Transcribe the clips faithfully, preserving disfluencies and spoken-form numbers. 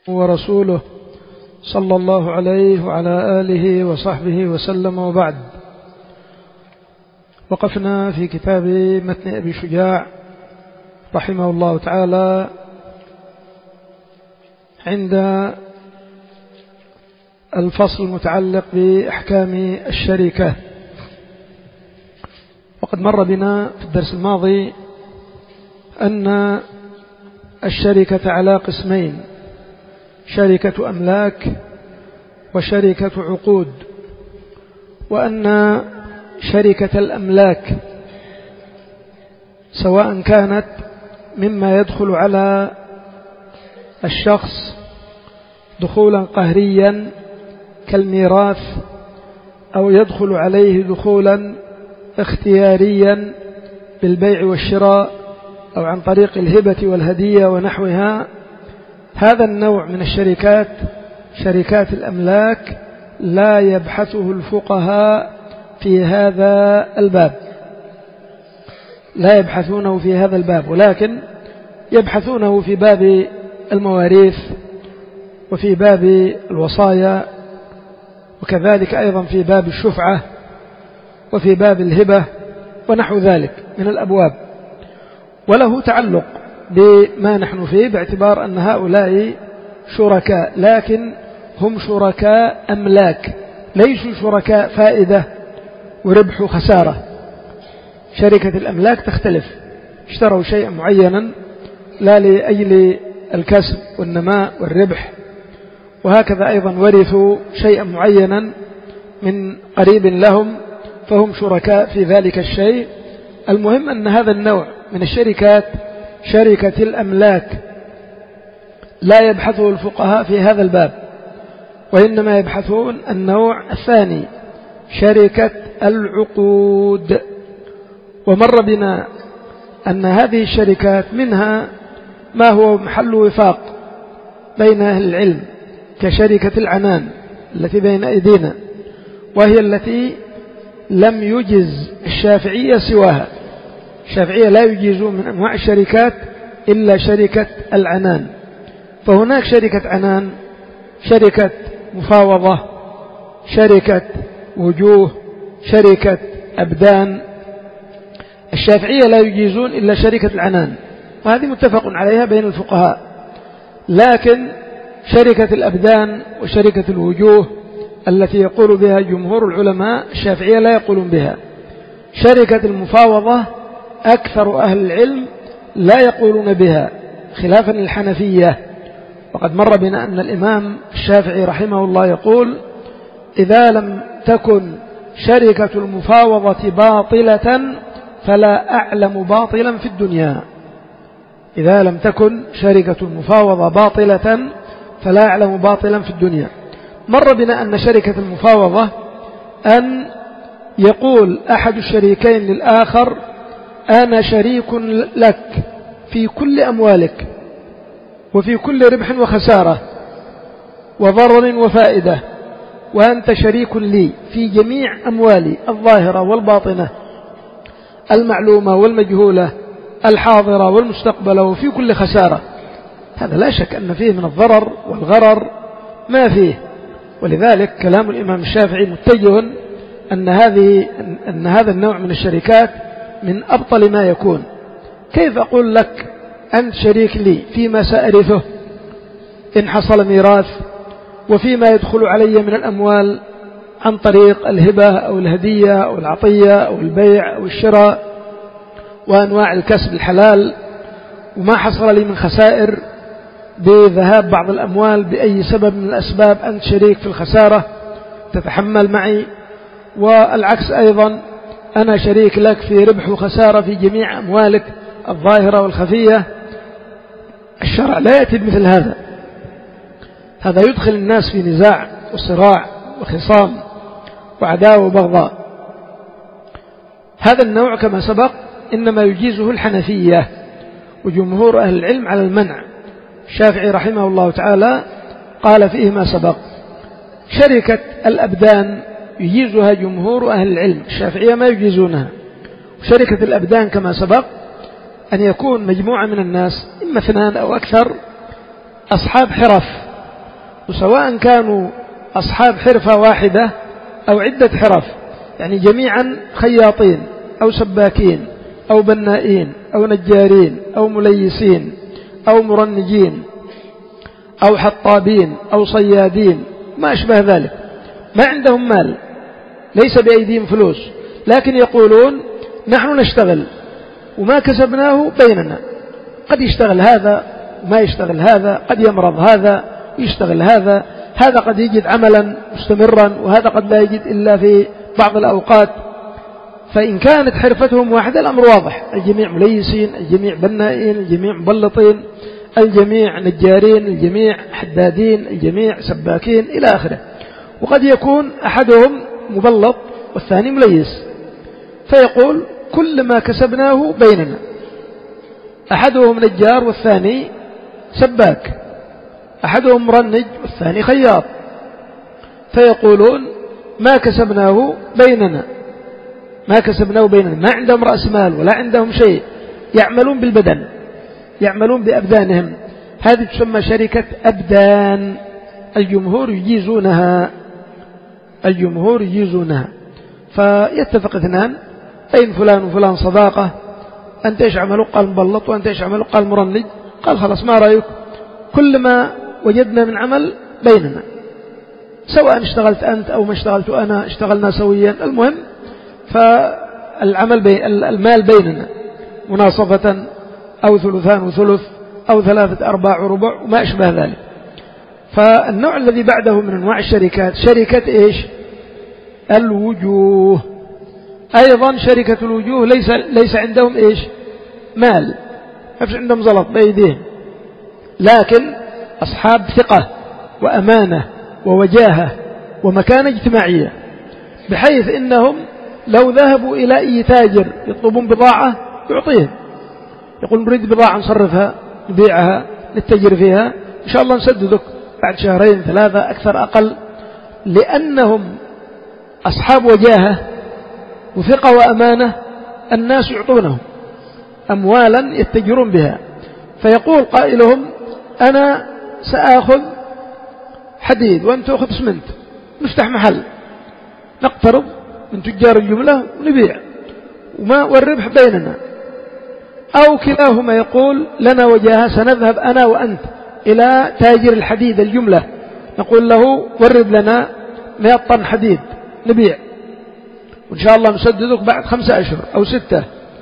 ورسوله صلى الله عليه وعلى آله وصحبه وسلم، وبعد. وقفنا في كتاب متن أبي شجاع رحمه الله تعالى عند الفصل المتعلق بأحكام الشركة. وقد مر بنا في الدرس الماضي أن الشركة على قسمين: شركة أملاك وشركة عقود، وأن شركة الأملاك سواء كانت مما يدخل على الشخص دخولا قهريا كالميراث، أو يدخل عليه دخولا اختياريا بالبيع والشراء أو عن طريق الهبة والهدية ونحوها، هذا النوع من الشركات شركات الأملاك لا يبحثه الفقهاء في هذا الباب، لا يبحثونه في هذا الباب، ولكن يبحثونه في باب المواريث وفي باب الوصايا، وكذلك أيضا في باب الشفعة وفي باب الهبة ونحو ذلك من الأبواب، وله تعلق بما نحن فيه باعتبار أن هؤلاء شركاء، لكن هم شركاء أملاك، ليسوا شركاء فائدة وربح وخسارة. شركة الأملاك تختلف، اشتروا شيئا معينا لا لأجل الكسب والنماء والربح، وهكذا أيضا ورثوا شيئا معينا من قريب لهم فهم شركاء في ذلك الشيء. المهم أن هذا النوع من الشركات شركة الأملاك لا يبحثه الفقهاء في هذا الباب، وإنما يبحثون النوع الثاني شركة العقود. ومر بنا أن هذه الشركات منها ما هو محل وفاق بين أهل العلم كشركة العنان التي بين أيدينا، وهي التي لم يجز الشافعية سواها. الشافعية لا يجيزون من أنواع الشركات إلا شركة العنان. فهناك شركة عنان، شركة مفاوضة، شركة وجوه، شركة أبدان. الشافعية لا يجيزون إلا شركة العنان، وهذه متفق عليها بين الفقهاء. لكن شركة الأبدان وشركة الوجوه التي يقول بها جمهور العلماء الشافعية لا يقولون بها. شركة المفاوضة أكثر أهل العلم لا يقولون بها خلافا للحنفية. وقد مر بنا أن الإمام الشافعي رحمه الله يقول: إذا لم تكن شركة المفاوضة باطلة فلا أعلم باطلا في الدنيا. إذا لم تكن شركة المفاوضة باطلة فلا أعلم باطلا في الدنيا. مر بنا أن شركة المفاوضة أن يقول أحد الشريكين للآخر: أنا شريك لك في كل أموالك وفي كل ربح وخسارة وضرر وفائدة، وأنت شريك لي في جميع أموالي الظاهرة والباطنة، المعلومة والمجهولة، الحاضرة والمستقبلة، وفي كل خسارة. هذا لا شك أن فيه من الضرر والغرر ما فيه. ولذلك كلام الإمام الشافعي متجه أن هذه أن هذا النوع من الشركات من أبطل ما يكون. كيف أقول لك أنت شريك لي فيما سأرثه إن حصل ميراث، وفيما يدخل علي من الأموال عن طريق الهبة أو الهدية أو العطية أو البيع أو الشراء وأنواع الكسب الحلال، وما حصل لي من خسائر بذهاب بعض الأموال بأي سبب من الأسباب، أنت شريك في الخسارة تتحمل معي، والعكس أيضا أنا شريك لك في ربح وخسارة في جميع أموالك الظاهرة والخفية. الشرع لا يأتي بمثل هذا. هذا يدخل الناس في نزاع وصراع وخصام وعداوة وبغضاء. هذا النوع كما سبق إنما يجيزه الحنفية وجمهور أهل العلم على المنع. الشافعي رحمه الله تعالى قال فيه ما سبق. شركة الأبدان يجيزها جمهور أهل العلم، الشافعية ما يجيزونها. شركة الأبدان كما سبق أن يكون مجموعة من الناس إما اثنان أو أكثر أصحاب حرف وسواء كانوا أصحاب حرفة واحدة أو عدة حرف، يعني جميعا خياطين أو سباكين أو بنائين أو نجارين أو مليسين أو مرنجين أو حطابين أو صيادين ما أشبه ذلك، ما عندهم مال، ليس بأيديهم فلوس، لكن يقولون نحن نشتغل وما كسبناه بيننا. قد يشتغل هذا وما يشتغل هذا، قد يمرض هذا ويشتغل هذا، هذا قد يجد عملا مستمرا وهذا قد لا يجد إلا في بعض الأوقات. فإن كانت حرفتهم واحدة الأمر واضح، الجميع مليسين، الجميع بنائين، الجميع مبلطين، الجميع نجارين، الجميع حدادين، الجميع سباكين إلى آخره. وقد يكون أحدهم مبلط والثاني مليس، فيقول كل ما كسبناه بيننا، أحدهم نجار والثاني سباك، أحدهم مرنج والثاني خياط، فيقولون ما كسبناه بيننا، ما كسبناه بيننا، ما عندهم رأس مال ولا عندهم شيء، يعملون بالبدن، يعملون بأبدانهم، هذه تسمى شركة أبدان، الجمهور يجيزونها، الجمهور يجيزونها. فيتفق اثنان بين فلان وفلان صداقة، أنت إيش عملوا؟ قال مبلط، وأنت إيش عملوا؟ قال مرنج. قال خلاص ما رأيك؟ كل ما وجدنا من عمل بيننا، سواء اشتغلت أنت أو ما اشتغلت أنا، اشتغلنا سويا، المهم فالعمل بي المال بيننا مناصفة أو ثلثان وثلث أو ثلاثة أرباع وربع وما أشبه ذلك. فالنوع الذي بعده من أنواع الشركات شركة إيش؟ الوجوه. أيضا شركة الوجوه ليس, ليس عندهم إيش؟ مال، ما فيش عندهم زلط بأيديهم، لكن أصحاب ثقة وأمانة ووجاهة ومكانة اجتماعية، بحيث إنهم لو ذهبوا إلى أي تاجر يطلبون بضاعة يعطيهم، يقول نريد بضاعة نصرفها نبيعها نتجر فيها إن شاء الله نسددك بعد شهرين ثلاثة أكثر أقل، لأنهم أصحاب وجاهة وثقة وأمانة، الناس يعطونهم أموالا يتجرون بها. فيقول قائلهم أنا سأخذ حديد وأنت تأخذ اسمنت، نفتح محل نقترض من تجار الجملة ونبيع وما والربح بيننا، أو كلاهما يقول لنا وجاهة سنذهب أنا وأنت إلى تاجر الحديد الجملة نقول له ورد لنا مئة طن حديد نبيع وإن شاء الله نسددك بعد خمسة أشهر أو ستة.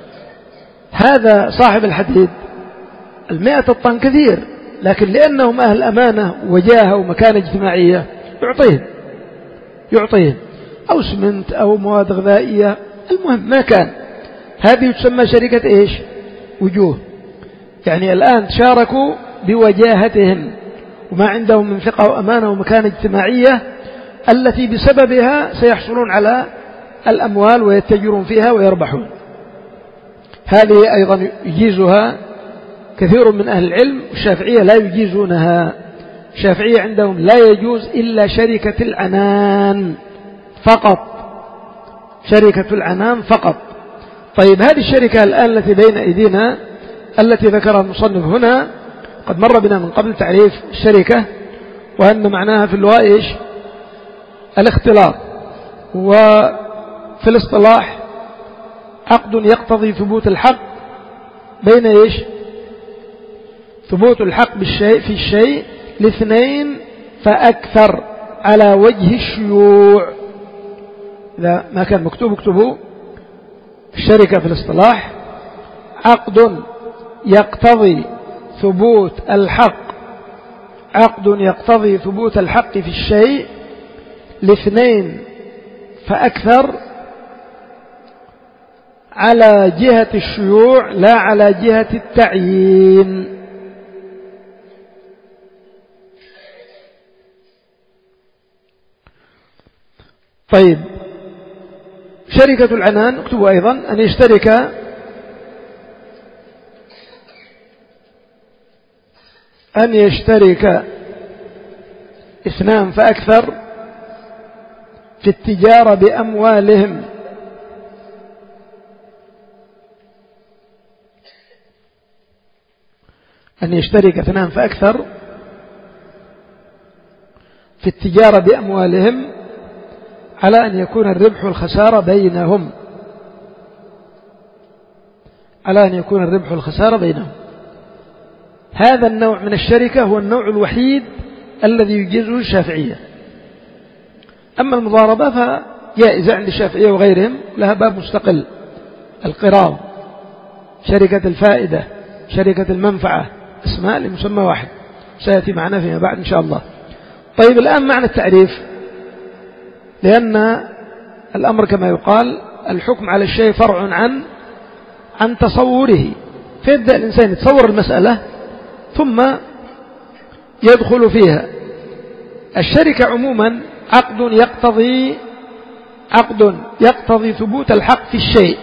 هذا صاحب الحديد المئة الطن كثير، لكن لأنهم أهل أمانة وجاهة ومكانة اجتماعية يعطيهم يعطيهم أو سمنت أو مواد غذائية، المهم ما كان. هذه تسمى شركة إيش؟ وجوه. يعني الآن تشاركوا بوجاهتهم وما عندهم من ثقة وأمانة ومكانة اجتماعية التي بسببها سيحصلون على الأموال ويتجرون فيها ويربحون. هذه أيضا يجيزها كثير من أهل العلم، الشافعية لا يجيزونها. الشافعية عندهم لا يجوز إلا شركة العنان فقط، شركة العنان فقط. طيب هذه الشركة الآن التي بين أيدينا التي ذكرها المصنف هنا قد مر بنا من قبل تعريف الشركة، وأن معناها في اللغة إيش؟ الاختلاط، وفي الاصطلاح عقد يقتضي ثبوت الحق بين إيش؟ ثبوت الحق بالشيء في الشيء لاثنين فأكثر على وجه الشيوع. إذا ما كان مكتوب اكتبوا الشركة في الاصطلاح عقد يقتضي ثبوت الحق، عقد يقتضي ثبوت الحق في الشيء لاثنين فأكثر على جهة الشيوع لا على جهة التعيين. طيب شركة العنان اكتبوا أيضا أن يشترك أن يشترك اثنان فأكثر في التجارة بأموالهم أن يشترك اثنان فأكثر في التجارة بأموالهم على أن يكون الربح والخسارة بينهم على أن يكون الربح والخسارة بينهم. هذا النوع من الشركة هو النوع الوحيد الذي يجيزه الشافعية. أما المضاربة فجائزة عند الشافعية وغيرهم، لها باب مستقل: القراض، شركة الفائدة، شركة المنفعة، اسماء لمسمى واحد سيأتي معنا فيما بعد إن شاء الله. طيب الآن معنى التعريف، لأن الأمر كما يقال الحكم على الشيء فرع عن عن تصوره، فيبدأ الإنسان يتصور المسألة ثم يدخل فيها. الشركة عموما عقد يقتضي عقد يقتضي ثبوت الحق في الشيء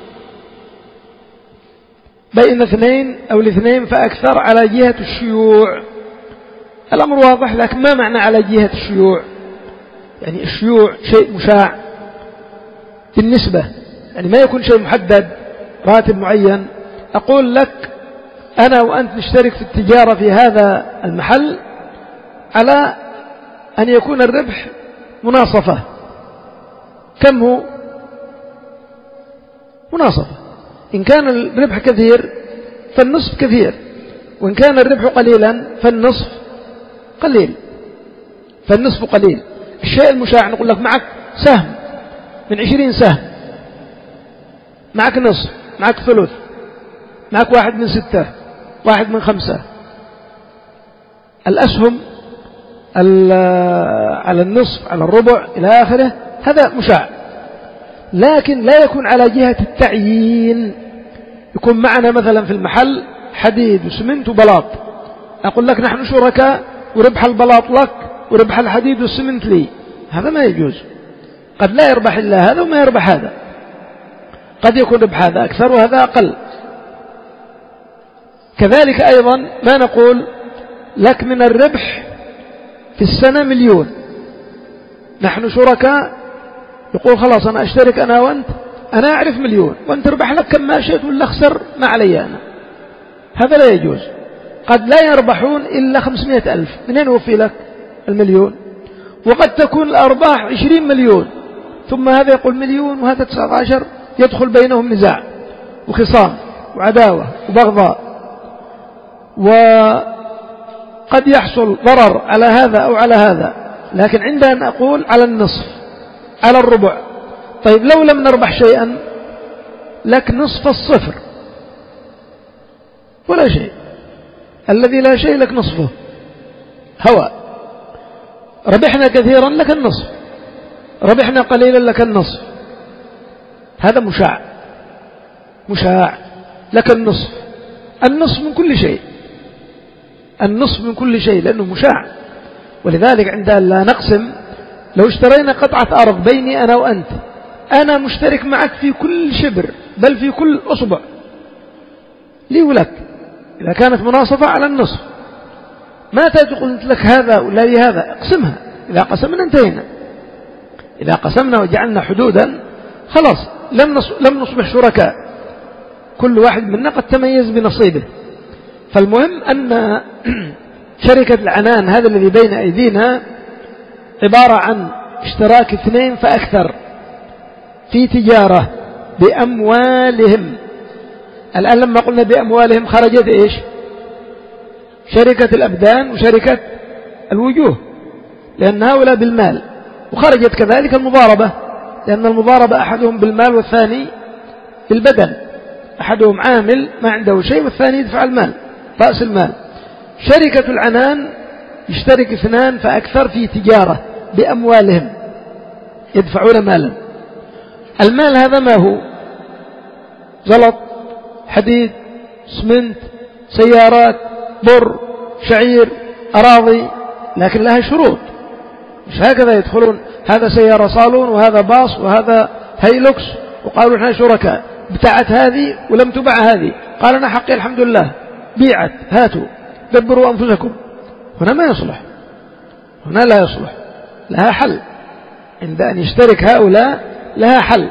بين اثنين أو الاثنين فأكثر على جهة الشيوع. الأمر واضح، لكن ما معنى على جهة الشيوع؟ يعني الشيوع شيء مشاع بالنسبة، يعني ما يكون شيء محدد راتب معين. أقول لك أنا وأنت نشترك في التجارة في هذا المحل على أن يكون الربح مناصفة. كم هو مناصفة؟ إن كان الربح كثير فالنصف كثير، وإن كان الربح قليلا فالنصف قليل فالنصف قليل. الشيء المشاع نقول لك معك سهم من عشرين سهم، معك نصف، معك ثلث، معك واحد من ستة، واحد من خمسة. الأسهم على النصف، على الربع، إلى آخره، هذا مشاع، لكن لا يكون على جهة التعيين. يكون معنا مثلا في المحل حديد وسمنت وبلاط، أقول لك نحن شركاء وربح البلاط لك وربح الحديد والسمنت لي، هذا ما يجوز. قد لا يربح إلا هذا وما يربح هذا، قد يكون ربح هذا أكثر وهذا أقل. كذلك أيضا ما نقول لك من الربح في السنة مليون، نحن شركاء، يقول خلاص أنا أشترك أنا وأنت، أنا أعرف مليون وأنت تربح لك كم ما شئت ولا أخسر ما علي أنا، هذا لا يجوز. قد لا يربحون إلا خمسمائة ألف، منين يوفي لك المليون؟ وقد تكون الأرباح عشرين مليون، ثم هذا يقول مليون وهذا تسعة عشر، يدخل بينهم نزاع وخصام وعداوة وبغضاء، وقد يحصل ضرر على هذا أو على هذا. لكن عندنا أن أقول على النصف، على الربع. طيب لو لم نربح شيئا لك نصف الصفر ولا شيء، الذي لا شيء لك نصفه هواء. ربحنا كثيرا لك النصف، ربحنا قليلا لك النصف، هذا مشاع مشاع لك النصف، النصف من كل شيء، النصف من كل شيء لأنه مشاع. ولذلك عندنا لا نقسم، لو اشترينا قطعة أرض بيني أنا وأنت، أنا مشترك معك في كل شبر بل في كل أصبع لي ولك، إذا كانت مناصفة على النصف، ما تقول لك هذا ولا لي هذا، اقسمها. إذا قسمنا انتهينا، إذا قسمنا وجعلنا حدودا خلاص لم لم نصبح شركاء، كل واحد منا قد تميز بنصيبه. فالمهم أن شركة العنان هذا الذي بين أيدينا عبارة عن اشتراك اثنين فأكثر في تجارة بأموالهم. الآن لما قلنا بأموالهم خرجت إيش؟ شركة الأبدان وشركة الوجوه، لأن هؤلاء بالمال، وخرجت كذلك المضاربة، لأن المضاربة أحدهم بالمال والثاني بالبدن، أحدهم عامل ما عنده شيء والثاني يدفع المال رأس المال. شركة العنان يشترك اثنان فأكثر في تجارة بأموالهم، يدفعون مالا. المال هذا ما هو؟ زلط، حديد، سمنت، سيارات، بر، شعير، أراضي، لكن لها شروط، مش هكذا يدخلون هذا سيارة صالون وهذا باص وهذا هيلوكس وقالوا احنا شركاء، بتاعت هذه ولم تبع هذه، قال أنا حقي الحمد لله بيعت، هاتوا دبروا أنفسكم. هنا ما يصلح، هنا لا يصلح، لها حل. عند أن يشترك هؤلاء لها حل.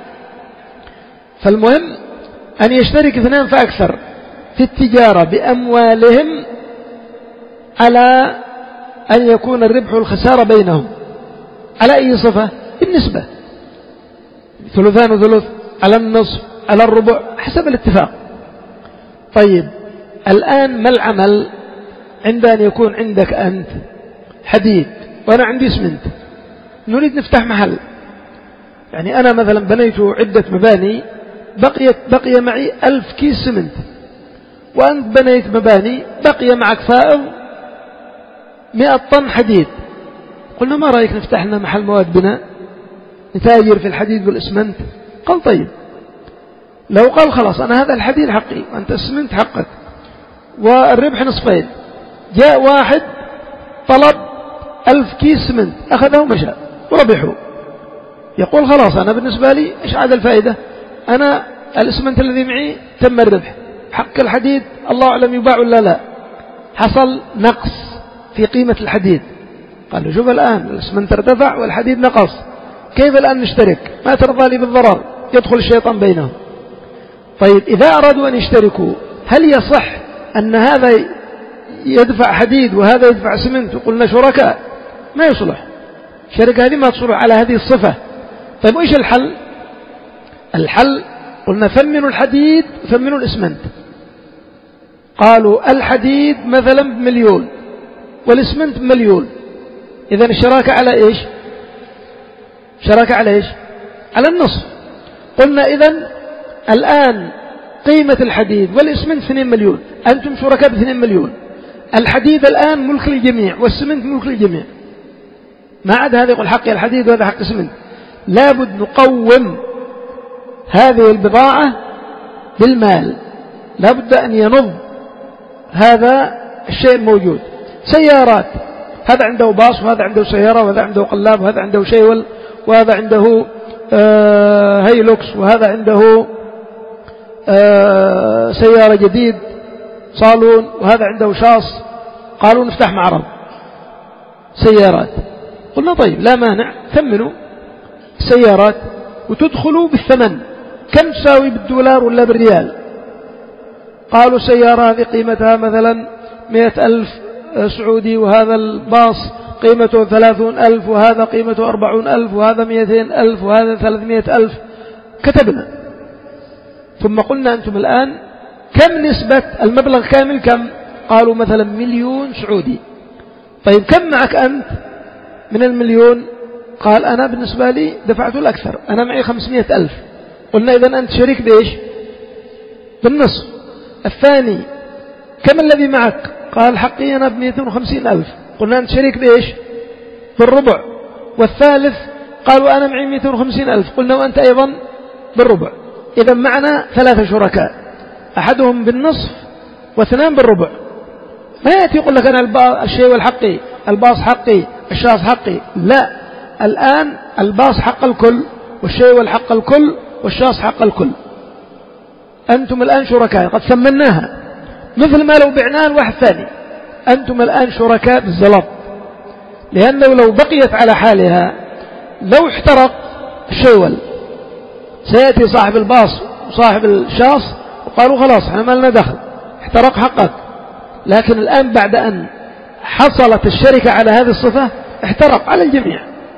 فالمهم أن يشترك اثنان فأكثر في التجارة بأموالهم على أن يكون الربح والخسارة بينهم على أي صفة؟ بالنسبة، ثلثان وثلث، على النصف، على الربع، حسب الاتفاق. طيب الآن ما العمل عند أن يكون عندك أنت حديد وأنا عندي اسمنت، نريد نفتح محل، يعني أنا مثلا بنيت عدة مباني، بقيت بقي معي ألف كيس سمنت، وأنت بنيت مباني بقي معك فائض مئة طن حديد. قلنا ما رأيك نفتح لنا محل مواد بناء نتاجر في الحديد والإسمنت؟ قال طيب. لو قال خلاص أنا هذا الحديد حقي وأنت السمنت حقك والربح نصفين، جاء واحد طلب ألف كيس سمنت أخذه ومشى وربحه، يقول خلاص أنا بالنسبة لي إيش عاد الفائدة؟ أنا الإسمنت الذي معي تم الربح، حق الحديد الله أعلم يباع ولا لا، حصل نقص في قيمة الحديد. قال له شوف الآن الإسمنت ارتفع والحديد نقص، كيف الآن نشترك؟ ما ترضى لي بالضرر، يدخل الشيطان بينهم. طيب إذا أرادوا أن يشتركوا هل يصح أن هذا يدفع حديد وهذا يدفع سمنت وقلنا شركاء؟ ما يصلح، الشركة هذه ما تصلح على هذه الصفة. طيب وإيش الحل؟ الحل قلنا ثمنوا الحديد ثمنوا الإسمنت. قالوا الحديد مثلا بمليون والإسمنت بمليون، إذن الشراكة على إيش؟ شراكة على إيش؟ على النصف. قلنا إذن الآن قيمة الحديد والإسمنت اثنين مليون، أنتم شركاء باثنين مليون، الحديد الآن ملك للجميع والسمنت ملك للجميع، ما عاد هذا يقول حقي الحديد وهذا حق السمنت. لابد نقوم هذه البضاعة بالمال، لابد أن ينض هذا الشيء الموجود. سيارات، هذا عنده باص وهذا عنده سيارة وهذا عنده قلاب وهذا عنده شيول وهذا عنده آه هيلوكس وهذا عنده آه سيارة جديد صالون وهذا عنده شاص. قالوا نفتح معرض سيارات، قلنا طيب لا مانع، ثمنوا السيارات وتدخلوا بالثمن، كم تساوي بالدولار ولا بالريال؟ قالوا السيارة هذه قيمتها مثلا مئة ألف سعودي، وهذا الباص قيمته ثلاثون ألف، وهذا قيمته أربعون ألف، وهذا مئتين ألف، وهذا ثلاثمائة ألف. كتبنا، ثم قلنا أنتم الآن كم نسبة المبلغ كامل كم؟ قالوا مثلا مليون سعودي. طيب كم معك أنت من المليون؟ قال أنا بالنسبة لي دفعت الأكثر، أنا معي خمسمائة ألف. قلنا إذن أنت شريك بإيش؟ بالنصف. الثاني كم الذي معك؟ قال حقي أنا بمئتين وخمسين ألف. قلنا أنت شريك بإيش؟ بالربع. والثالث قالوا أنا معي مئتين وخمسين ألف. قلنا وأنت أيضا بالربع. إذن معنا ثلاثة شركاء، أحدهم بالنصف واثنان بالربع. ما يأتي يقول لك أنا الشيء والحقي، الباص حقي، الشاص حقي. لا، الآن الباص حق الكل والشيء والحق الكل والشاص حق الكل. أنتم الآن شركاء، قد ثمناها مثل ما لو بعناه الواحد ثاني. أنتم الآن شركاء بالزلط، لأنه لو بقيت على حالها لو احترق الشيول سيأتي صاحب الباص وصاحب الشاص وقالوا خلاص احنا ما لنا دخل، احترق حقك. لكن الآن بعد أن حصلت الشركة على هذه الصفة احترق على الجميع،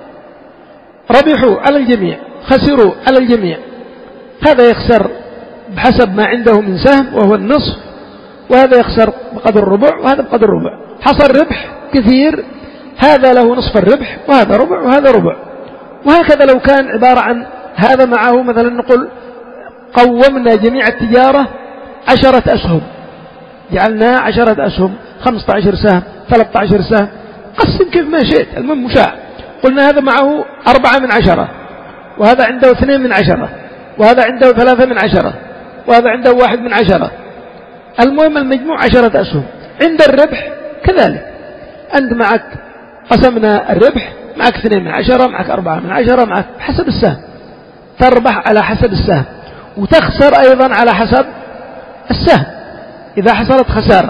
ربحوا على الجميع، خسروا على الجميع. هذا يخسر بحسب ما عنده من سهم وهو النصف، وهذا يخسر بقدر الربع وهذا بقدر الربع. حصل ربح كثير، هذا له نصف الربح وهذا ربع وهذا ربع. وهكذا لو كان عبارة عن هذا معه مثلا نقول قومنا جميع التجارة عشرة أسهم، جعلنا عشرة أسهم، خمسة عشر سهم، ثلاثة عشر سهم، قسم كيف ما شئت، المهم مشاع. قلنا هذا معه أربعة من عشرة، وهذا عنده اثنين من عشرة، وهذا عنده ثلاثة من عشرة، وهذا عنده واحد من عشرة. المهم المجموع عشرة أسهم. عند الربح كذلك، أنت معك قسمنا الربح، معك اثنين من عشرة، معك أربعة من عشرة، معك حسب السهم، تربح على حسب السهم وتخسر أيضا على حسب السهم إذا حصلت خسارة.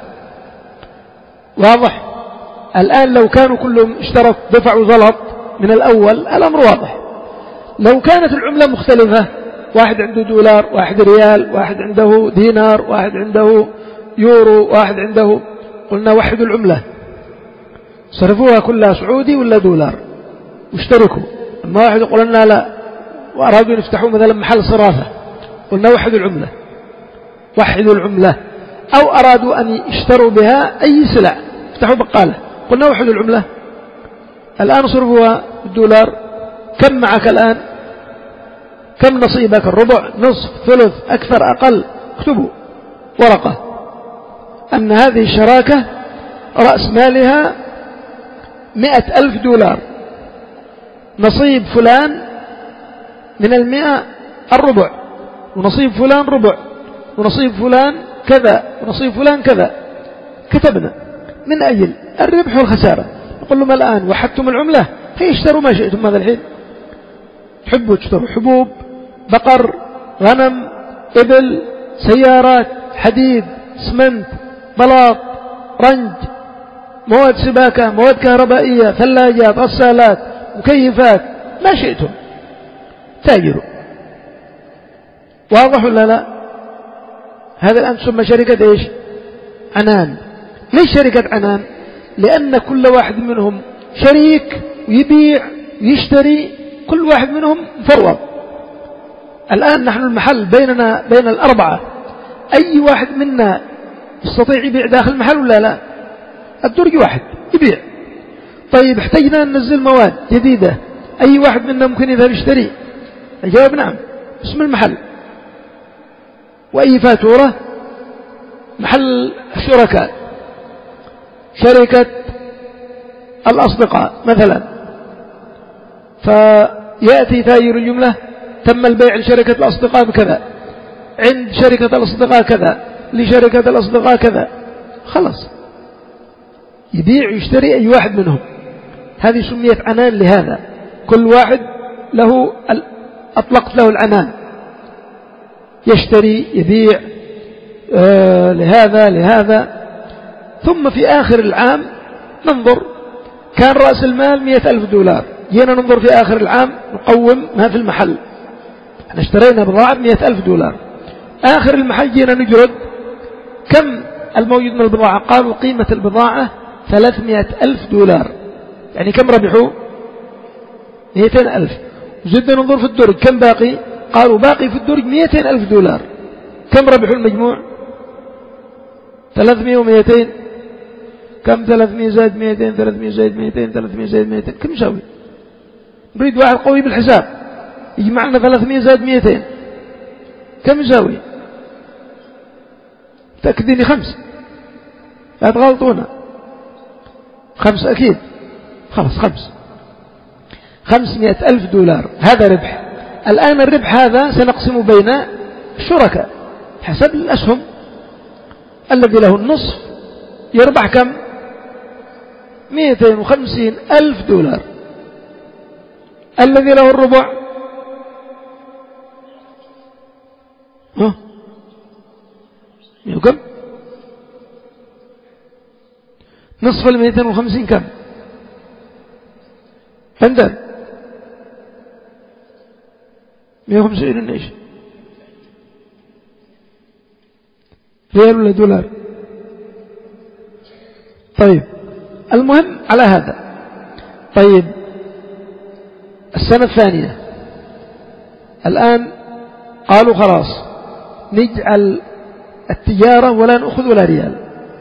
واضح؟ الآن لو كانوا كلهم اشتركوا دفعوا زلط من الأول الأمر واضح. لو كانت العملة مختلفة، واحد عنده دولار، واحد ريال، واحد عنده دينار، واحد عنده يورو، واحد عنده، قلنا وحدوا العملة، صرفوها كلها سعودي ولا دولار واشتركوا. أما واحد يقول لنا لا، وأرادوا أن يفتحوا مثلا محل صرافة، قلنا وحدوا العملة، وحدوا العملة. أو أرادوا أن يشتروا بها أي سلع، افتحوا بقالة، قلنا وحدوا العملة. الآن صرفوها بالدولار، كم معك الآن؟ كم نصيبك؟ الربع، نصف، ثلث، أكثر، أقل؟ اكتبوا ورقة أن هذه الشراكة رأس مالها مئة ألف دولار، نصيب فلان من المئة الربع، ونصيب فلان ربع، ونصيب فلان كذا، ونصيب فلان كذا. كتبنا من أجل الربح والخسارة. نقول لهم الآن وحدتم العملة، هي اشتروا ما شئتم. هذا الحين تحبوا تشتروا حبوب، بقر، غنم، إبل، سيارات، حديد، اسمنت، بلاط، رنج، مواد سباكة، مواد كهربائية، ثلاجات، غسالات، مكيفات، ما شئتم، تاجروا. واضح ولا لا؟ هذا الآن تسمى شركة إيش؟ عنان. ليش شركة عنان؟ لأن كل واحد منهم شريك ويبيع ويشتري، كل واحد منهم مفروض. الآن نحن المحل بيننا بين الأربعة، أي واحد منا يستطيع يبيع داخل المحل ولا لا؟ الدرج واحد يبيع. طيب احتاجنا ننزل مواد جديدة، أي واحد منا ممكن يذهب يشتري؟ الجواب نعم، اسم المحل وأي فاتورة، محل الشركاء، شركة الأصدقاء مثلا. فيأتي تاجر الجملة، تم البيع لشركة الأصدقاء بكذا، عند شركة الأصدقاء كذا، لشركة الأصدقاء كذا، خلاص يبيع ويشتري أي واحد منهم. هذه سميت عنان لهذا، كل واحد له أطلقت له العنان، يشتري يبيع آه لهذا لهذا. ثم في آخر العام ننظر، كان رأس المال مئة ألف دولار، جينا ننظر في آخر العام نقوم ما في المحل، احنا اشترينا بضاعة مئة ألف دولار، آخر المحل جينا نجرد كم الموجود من البضاعة، قالوا قيمة البضاعة ثلاثمئة ألف دولار، يعني كم ربحوا؟ مئتين ألف. زدنا ننظر في الدرج كم باقي، قالوا باقي في الدرج مئتين ألف دولار، كم ربحوا المجموع؟ ثلاثمئة ومئتين. كم ثلاثمئة زائد مئتين؟ ثلاثمئة زائد مئتين، ثلاثمئة زائد مئتين، كم يساوي؟ نريد واحد قوي بالحساب يجمعنا ثلاثمئة زائد مئتين، كم يساوي؟ تأكديني خمس، لا تغلطونا، خمس أكيد، خلاص خمس، خمسمئة ألف دولار، هذا ربح. الآن الربح هذا سنقسم بين الشركاء حسب الأسهم. الذي له النصف يربح كم؟ مئتين وخمسين ألف دولار. الذي له الربع ها كم؟ نصف المئتين وخمسين كم؟ عندنا مئة وخمسين ايش؟ ريال ولا دولار؟ طيب المهم على هذا. طيب السنة الثانية الآن قالوا خلاص نجعل التجارة ولا نأخذ ولا ريال،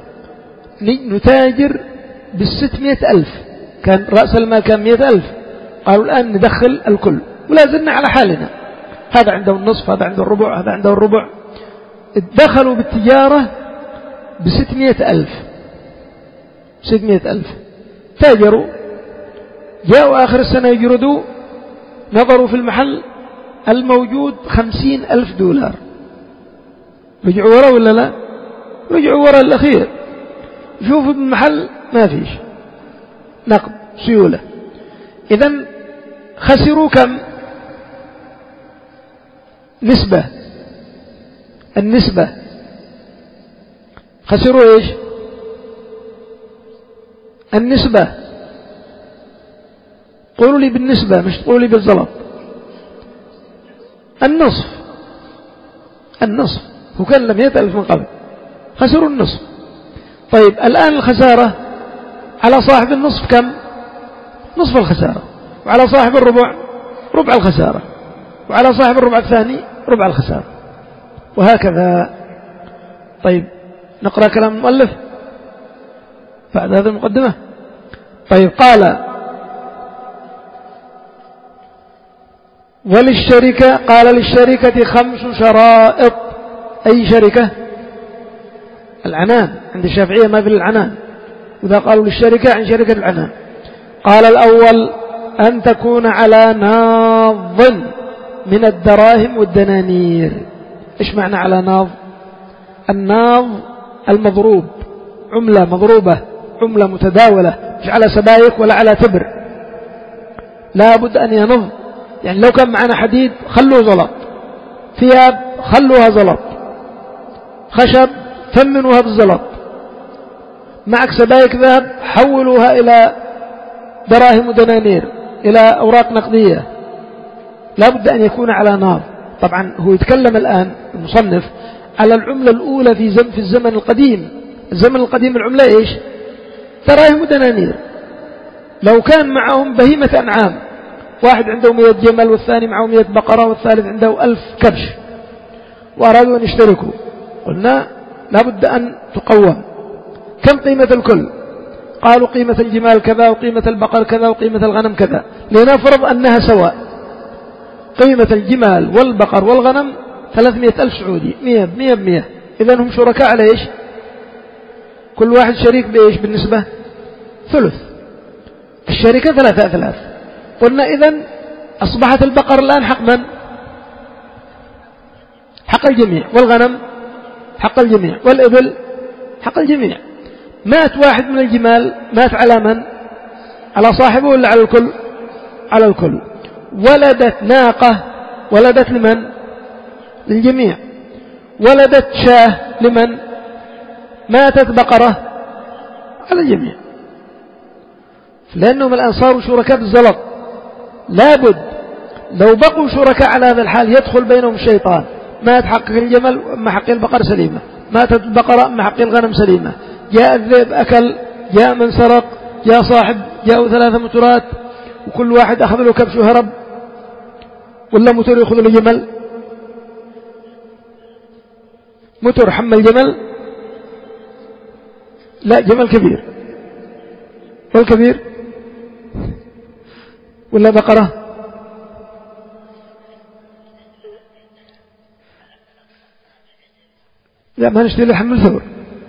نتاجر بالستمائة ألف، كان رأس المال كان مئة ألف، قالوا الآن ندخل الكل ولا زلنا على حالنا، هذا عنده النصف، هذا عنده الربع، هذا عنده الربع. دخلوا بالتجارة بستمائة ألف، ستمائة ألف تاجروا، جاءوا آخر السنة يجردوا، نظروا في المحل الموجود خمسين ألف دولار، رجعوا وراء ولا لا؟ رجعوا وراء الأخير، شوفوا بالمحل ما فيش نقد سيولة. إذن خسروا كم؟ نسبة، النسبة خسروا إيش؟ النسبة. قولوا لي بالنسبة، مش تقولوا لي بالزلط. النصف، النصف هو كان لم يتألف من قبل، خسروا النصف. طيب الآن الخسارة على صاحب النصف كم؟ نصف الخسارة، وعلى صاحب الربع ربع الخسارة، وعلى صاحب الربع الثاني ربع الخسارة، وهكذا. طيب نقرأ كلام المؤلف بعد هذه المقدمة. طيب قال وللشركة، قال للشركة خمس شرائط. أي شركة؟ العنان، عند الشافعية ما في العنان، وإذا قالوا للشركة عن شركة العنان. قال الأول أن تكون على ناظ من الدراهم والدنانير. إيش معنى على ناظ؟ الناظ المضروب، عملة مضروبة، عملة متداولة، مش على سبايك ولا على تبر، لا بد أن ينظ. يعني لو كان معنا حديد خلوه زلط، ثياب خلوها زلط، خشب ثمنوها بالزلط، معك سبايك ذهب حولوها إلى دراهم ودنانير، إلى أوراق نقدية، لا بد أن يكون على ناظ. طبعا هو يتكلم الآن المصنف على العملة الأولى في زم في الزمن القديم. الزمن القديم العملة إيش؟ دراهم ودنانير. لو كان معهم بهيمة أنعام، واحد عنده مئة جمل والثاني معه مئة بقرة والثالث عنده ألف كبش، وأرادوا أن يشتركوا، قلنا لا بد أن تقوم. كم قيمة الكل؟ قالوا قيمة الجمال كذا، وقيمة البقر كذا، وقيمة الغنم كذا. لنفرض أنها سواء، قيمة الجمال والبقر والغنم ثلاثمائة ألف سعودي، مئة بمئة بمئة، إذن هم شركاء على إيش؟ كل واحد شريك بإيش بالنسبة؟ ثلث. الشركة ثلاثة أثلاث. قلنا إذن أصبحت البقر الآن حق من؟ حق الجميع، والغنم حق الجميع، والإبل حق الجميع. مات واحد من الجمال، مات على من؟ على صاحبه ولا على الكل؟ على الكل. ولدت ناقة، ولدت لمن؟ للجميع. ولدت شاه لمن؟ ماتت بقرة على الجميع. لأنهم الآن صاروا شركاء بالزلط، لابد لو بقوا شركاء على هذا الحال يدخل بينهم الشيطان. مات حق الجمل أما حق البقر سليمة، ماتت البقرة أما حق الغنم سليمة، جاء الذئب أكل، جاء من سرق، جاء صاحب، جاءوا ثلاثة مترات وكل واحد أخذ له كبش وهرب، ولا متر يأخذ له جمل، متر حمل جمل، لا جمل كبير، والكبير ولا بقرة؟ لا ما نشتري له حمل ثور.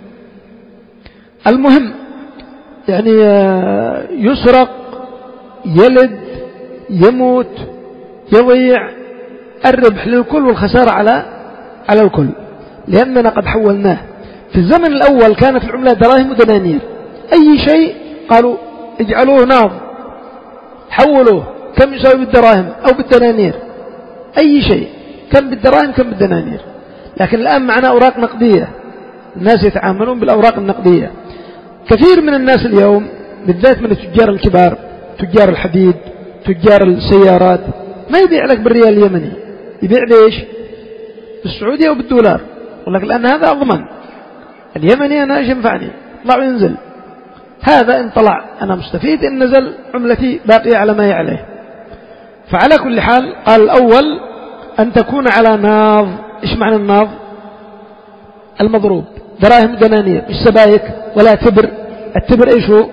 المهم يعني يسرق، يلد، يموت، يضيع، الربح للكل والخسارة على على الكل، لأننا قد حولناه. في الزمن الأول كانت العملات دراهم ودنانير، أي شيء قالوا اجعلوه ناظ، حولوه، كم يساوي بالدراهم أو بالدنانير، أي شيء كم بالدراهم كم بالدنانير. لكن الآن معنا أوراق نقدية، الناس يتعاملون بالأوراق النقدية. كثير من الناس اليوم بالذات من التجار الكبار، تجار الحديد، تجار السيارات، ما يبيع لك بالريال اليمني، يبيع ليش؟ بالسعودية وبالدولار. يقول لك لأن هذا أضمن، اليمني أنا إيش ينفعني؟ طلع وينزل، هذا إن طلع أنا مستفيد، إن نزل عملتي باقية على ما هي عليه. فعلى كل حال قال الأول أن تكون على ناظ. إيش معنى الناظ؟ المضروب، دراهم دنانير، مش سبايك ولا تبر. التبر إيش هو؟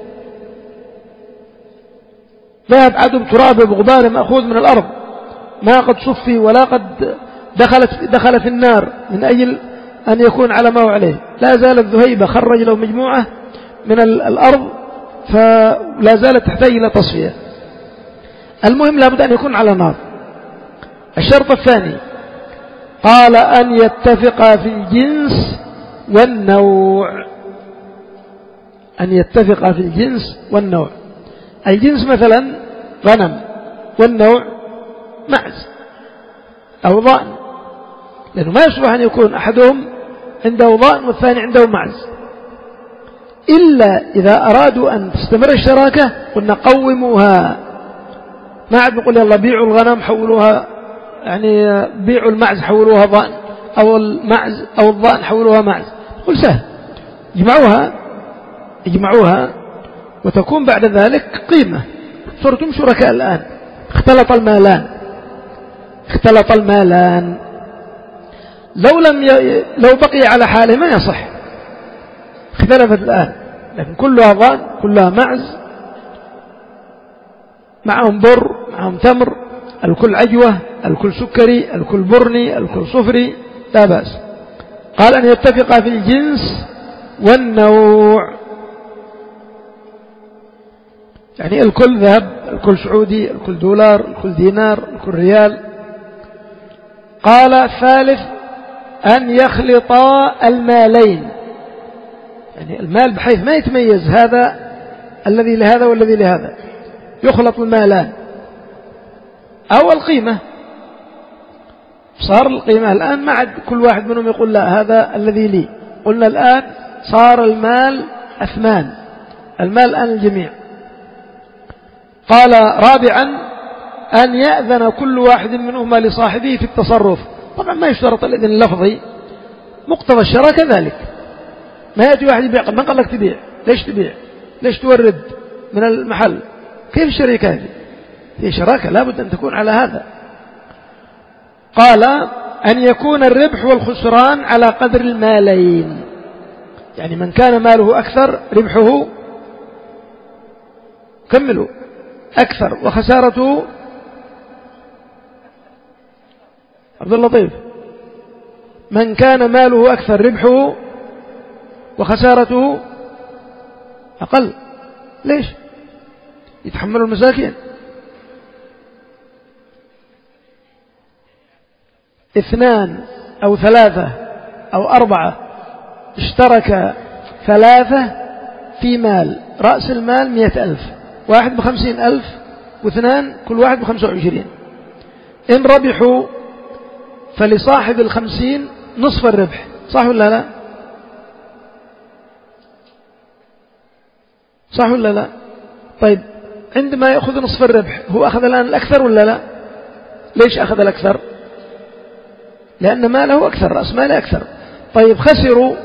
ذهب عدم تراب بغبار مأخوذ من الأرض، ما قد صفي ولا قد دخلت دخل في النار من أجل أن يكون على ما هو عليه. لا زالت ذهيبة خرج له مجموعة من الأرض فلا زالت تحتاج إلى تصفية. المهم لابد أن يكون على نار. الشرط الثاني قال أن يتفق في الجنس والنوع. أن يتفق في الجنس والنوع. الجنس مثلا غنم، والنوع معز أو ضأن، لأنه ما يصلح أن يكون أحدهم عنده ضأن والثاني عنده معز، إلا إذا أرادوا أن تستمر الشراكة قلنا قوموها. ما عاد نقول يلا بيعوا الغنم حولوها، يعني بيعوا المعز حولوها ضأن، أو المعز أو الضأن حولوها معز. قل سهل، يجمعوها يجمعوها وتكون بعد ذلك قيمة. صرتم شركاء الآن، اختلط المالان اختلط المالان لو لم ي... لو بقي على حاله ما يصح. اختلفت الآن، لكن كلها ظان، كلها معز، معهم بر، معهم تمر، الكل عجوة، الكل سكري، الكل برني، الكل صفري، لا بأس. قال أن يتفق في الجنس والنوع، يعني الكل ذهب، الكل سعودي، الكل دولار، الكل دينار، الكل ريال. قال الثالث أن يخلطا المالين، يعني المال بحيث ما يتميز هذا الذي لهذا والذي لهذا، يخلط المالان. أو القيمة، صار القيمة الآن ما عاد كل واحد منهم يقول لا هذا الذي لي. قلنا الآن صار المال أثمان، المال الآن الجميع. قال رابعا أن يأذن كل واحد منهما لصاحبه في التصرف. طبعا ما يشترط الإذن اللفظي، مقتضى الشراء كذلك. ما يأتي واحد يبيع، ما قال لك تبيع، ليش تبيع، ليش تورد من المحل، كيف الشركة هذه؟ هي شراكة لابد أن تكون على هذا. قال أن يكون الربح والخسران على قدر المالين، يعني من كان ماله أكثر ربحه كملوا أكثر وخسارته عبد اللطيف، من كان ماله أكثر ربحه وخسارته أقل. ليش؟ يتحملوا المساكين. اثنان أو ثلاثة أو أربعة اشترك ثلاثة في مال، رأس المال مئة ألف، واحد بخمسين ألف واثنان كل واحد بخمسة وعشرين. إن ربحوا فلصاحب الخمسين نصف الربح، صح ولا لا؟ صح ولا لا؟ طيب عندما يأخذ نصف الربح هو أخذ الآن الأكثر ولا لا؟ ليش أخذ الأكثر؟ لأن ماله أكثر، رأس ماله أكثر. طيب خسروا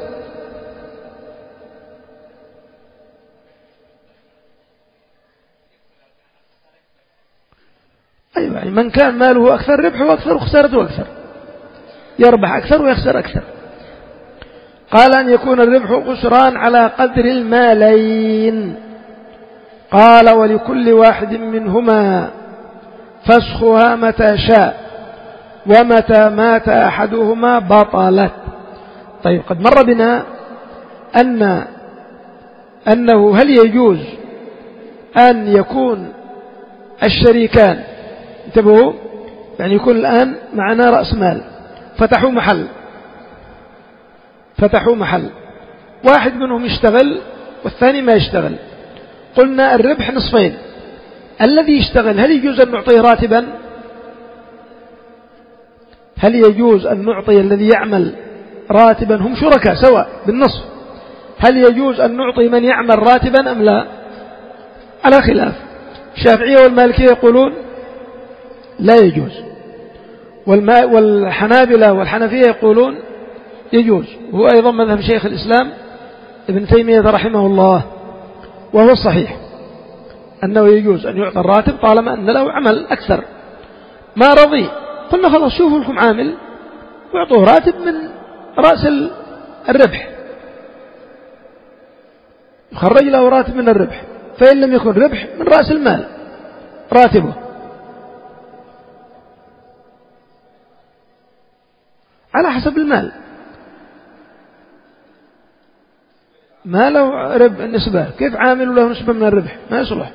أيوة، يعني من كان ماله أكثر ربحه أكثر وخسارته أكثر، يربح أكثر ويخسر أكثر. قال أن يكون الربح والخسران على قدر المالين. قال ولكل واحد منهما فسخها متى شاء، ومتى مات أحدهما بطلت. طيب قد مر بنا أن أنه هل يجوز أن يكون الشريكان، انتبهوا، يعني يكون الآن معنا رأس مال، فتحوا محل فتحوا محل واحد منهم يشتغل والثاني ما يشتغل. قلنا الربح نصفين، الذي يشتغل هل يجوز أن نعطيه راتبا؟ هل يجوز أن نعطي الذي يعمل راتبا؟ هم شركاء سواء بالنصف، هل يجوز أن نعطي من يعمل راتبا أم لا؟ على خلاف. الشافعية والمالكية يقولون لا يجوز، والحنابلة والحنفية يقولون يجوز، هو أيضا مذهب شيخ الإسلام ابن تيمية رحمه الله، وهو الصحيح أنه يجوز أن يعطى الراتب طالما أن له عمل أكثر. ما رضي قلنا خلاص شوفوا لكم عامل واعطوه راتب من رأس الربح، يخرج له راتب من الربح، فإن لم يكن ربح من رأس المال راتبه على حسب المال. ما له ربح النسبة، كيف عامل له نسبة من الربح؟ ما يصلح.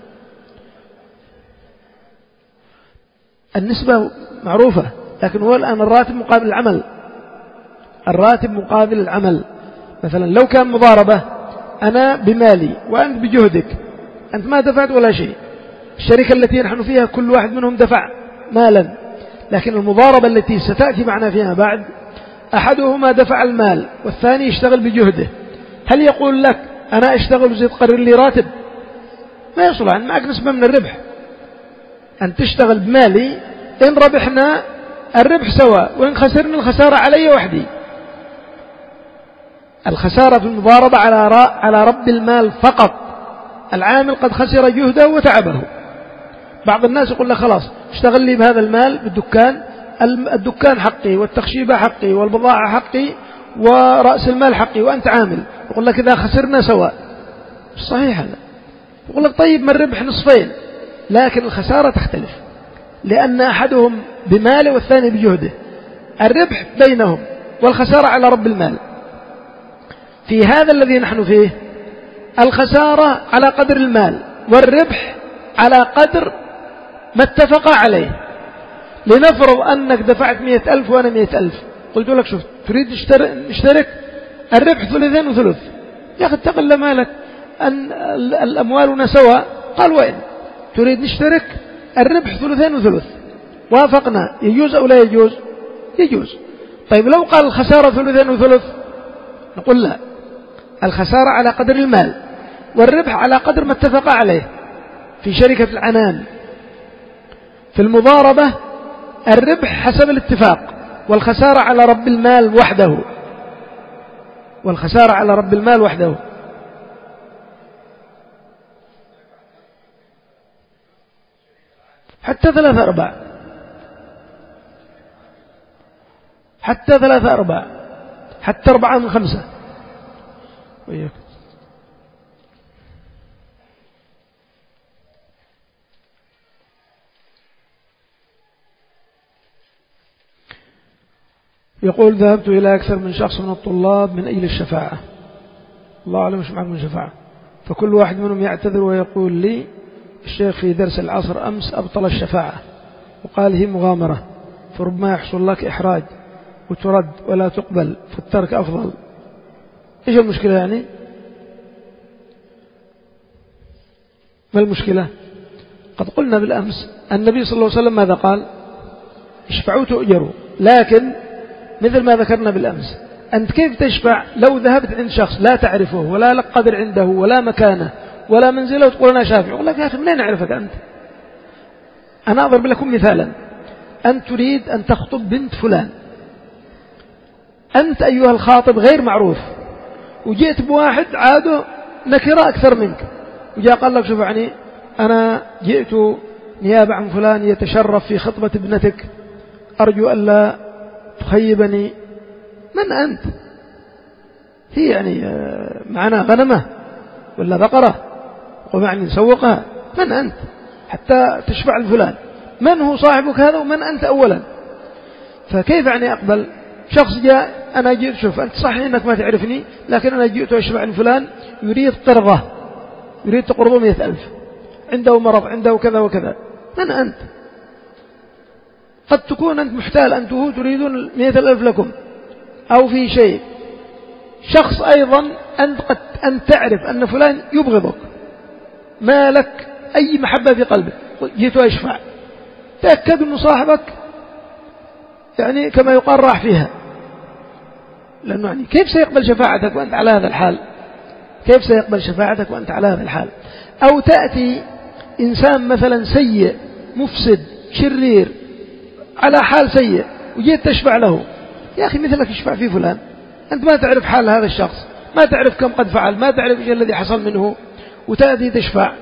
النسبة معروفة، لكن هو الآن الراتب مقابل العمل، الراتب مقابل العمل. مثلا لو كان مضاربة، أنا بمالي وأنت بجهدك، أنت ما دفعت ولا شيء، الشركة التي نحن فيها كل واحد منهم دفع مالا، لكن المضاربة التي ستأتي معنا فيها بعد أحدهما دفع المال والثاني يشتغل بجهده، هل يقول لك أنا أشتغل وزيد قرر لي راتب؟ ما يصلح، أن معك نسبة من الربح، أن تشتغل بمالي، إن ربحنا الربح سواء وإن خسرنا الخسارة علي وحدي. الخسارة في المضاربة على على رب المال فقط، العامل قد خسر جهده وتعبه. بعض الناس يقول له خلاص اشتغل لي بهذا المال بالدكان، الدكان حقي والتخشيبة حقي والبضاعة حقي ورأس المال حقي وأنت عامل. يقول لك إذا خسرنا سواء. مش صحيح هذا. يقول لك طيب ما الربح نصفين، لكن الخسارة تختلف، لأن أحدهم بماله والثاني بجهده. الربح بينهم والخسارة على رب المال. في هذا الذي نحن فيه الخسارة على قدر المال والربح على قدر ما اتفق عليه. لنفرض أنك دفعت مئة ألف وأنا مئة ألف، قلت لك شوف تريد نشترك، الربح ثلثين وثلث. يا أخي اتق مالك، أن الأموالنا سواء. قال وين تريد نشترك، الربح ثلثين وثلث. وافقنا، يجوز أو لا يجوز؟ يجوز. طيب لو قال الخسارة ثلثين وثلث، نقول لا، الخسارة على قدر المال والربح على قدر ما اتفق عليه. في شركة العنان في المضاربة الربح حسب الاتفاق، والخسارة على رب المال وحده، والخسارة على رب المال وحده. حتى ثلاثة أرباع، حتى ثلاثة أرباع، حتى أربعة من خمسة. وياك. يقول ذهبت إلى أكثر من شخص من الطلاب من أجل الشفاعة، الله أعلم مش معكم شفاعة، فكل واحد منهم يعتذر ويقول لي الشيخ في درس العصر أمس أبطل الشفاعة وقال هي مغامرة، فربما يحصل لك إحراج وترد ولا تقبل، فالترك أفضل. إيش المشكلة يعني؟ ما المشكلة؟ قد قلنا بالأمس النبي صلى الله عليه وسلم ماذا قال؟ اشفعوا تؤجروا. لكن مثل ما ذكرنا بالأمس، أنت كيف تشفع لو ذهبت عند شخص لا تعرفه ولا لك قدر عنده ولا مكانه ولا منزله وتقول أنا شافع؟ يقول لك يا أخي منين نعرفك أنت؟ أنا أضرب لكم مثالا. أنت تريد أن تخطب بنت فلان، أنت أيها الخاطب غير معروف، وجئت بواحد عاده نكرة أكثر منك، وجاء قال لك شفعني، أنا جئت نيابة عن فلان يتشرف في خطبة ابنتك، أرجو ألا تخيبني. من أنت؟ هي يعني معنا غنمة ولا بقرة ومعني نسوقها؟ من أنت حتى تشفع الفلان؟ من هو صاحبك هذا ومن أنت أولا؟ فكيف يعني أقبل شخص جاء أنا جئت، شوف أنت صحيح أنك ما تعرفني، لكن أنا جئت أشفع الفلان يريد قرضة، يريد تقرضه مئة ألف، عنده مرض، عنده كذا وكذا. من أنت؟ قد تكون أنت محتال، أنت هو تريدون مئة ألف لكم أو في شيء. شخص أيضا أنت قد أن تعرف أن فلان يبغضك، ما لك أي محبة في قلبه، جئت أشفع، تأكد أن صاحبك يعني كما يقال راح فيها، لأنه يعني كيف سيقبل شفاعتك وأنت على هذا الحال؟ كيف سيقبل شفاعتك وأنت على هذا الحال؟ أو تأتي إنسان مثلا سيء مفسد شرير على حال سيء وجيت تشفع له، يا أخي مثلك يشفع في فلان، أنت ما تعرف حال هذا الشخص، ما تعرف كم قد فعل، ما تعرف إيش الذي حصل منه، وتأتي تشفع،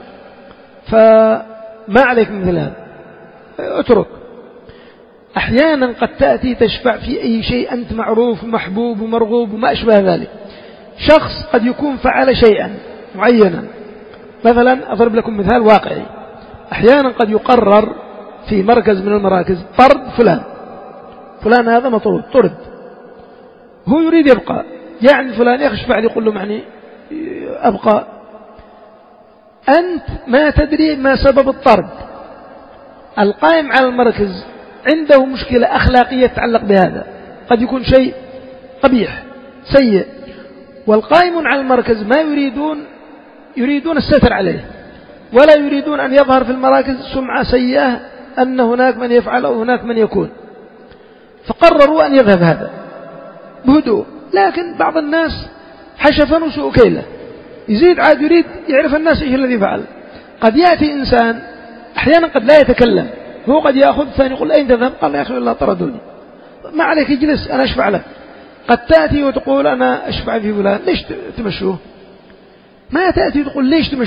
فما عليك من مثل هذا، اترك. أحيانا قد تأتي تشفع في أي شيء أنت معروف ومحبوب ومرغوب وما أشبه ذلك. شخص قد يكون فعل شيئا معينا، مثلا أضرب لكم مثال واقعي، أحيانا قد يقرر في مركز من المراكز طرد فلان، فلان هذا مطرود، طرد، هو يريد يبقى، يعني فلان يخشفع لي، يقول له معني أبقى. أنت ما تدري ما سبب الطرد، القائم على المركز عنده مشكلة أخلاقية تتعلق بهذا، قد يكون شيء قبيح سيء، والقائمون على المركز ما يريدون يريدون الستر عليه، ولا يريدون أن يظهر في المراكز سمعة سيئة أن هناك من يفعل أو هناك من يكون، فقرروا أن يذهب هذا بهدوء. لكن بعض الناس حشفا وسوء كيله، يزيد عاد يريد يعرف الناس إيش الذي فعل. قد يأتي إنسان أحيانا قد لا يتكلم، هو قد يأخذ ثاني يقول أين تذهب؟ قال يا أخي الله طردوني. ما عليك اجلس أنا أشفع لك. قد تأتي وتقول أنا أشفع في فلان، ليش تمشوه؟ ما تأتي تقول ليش تمشوه؟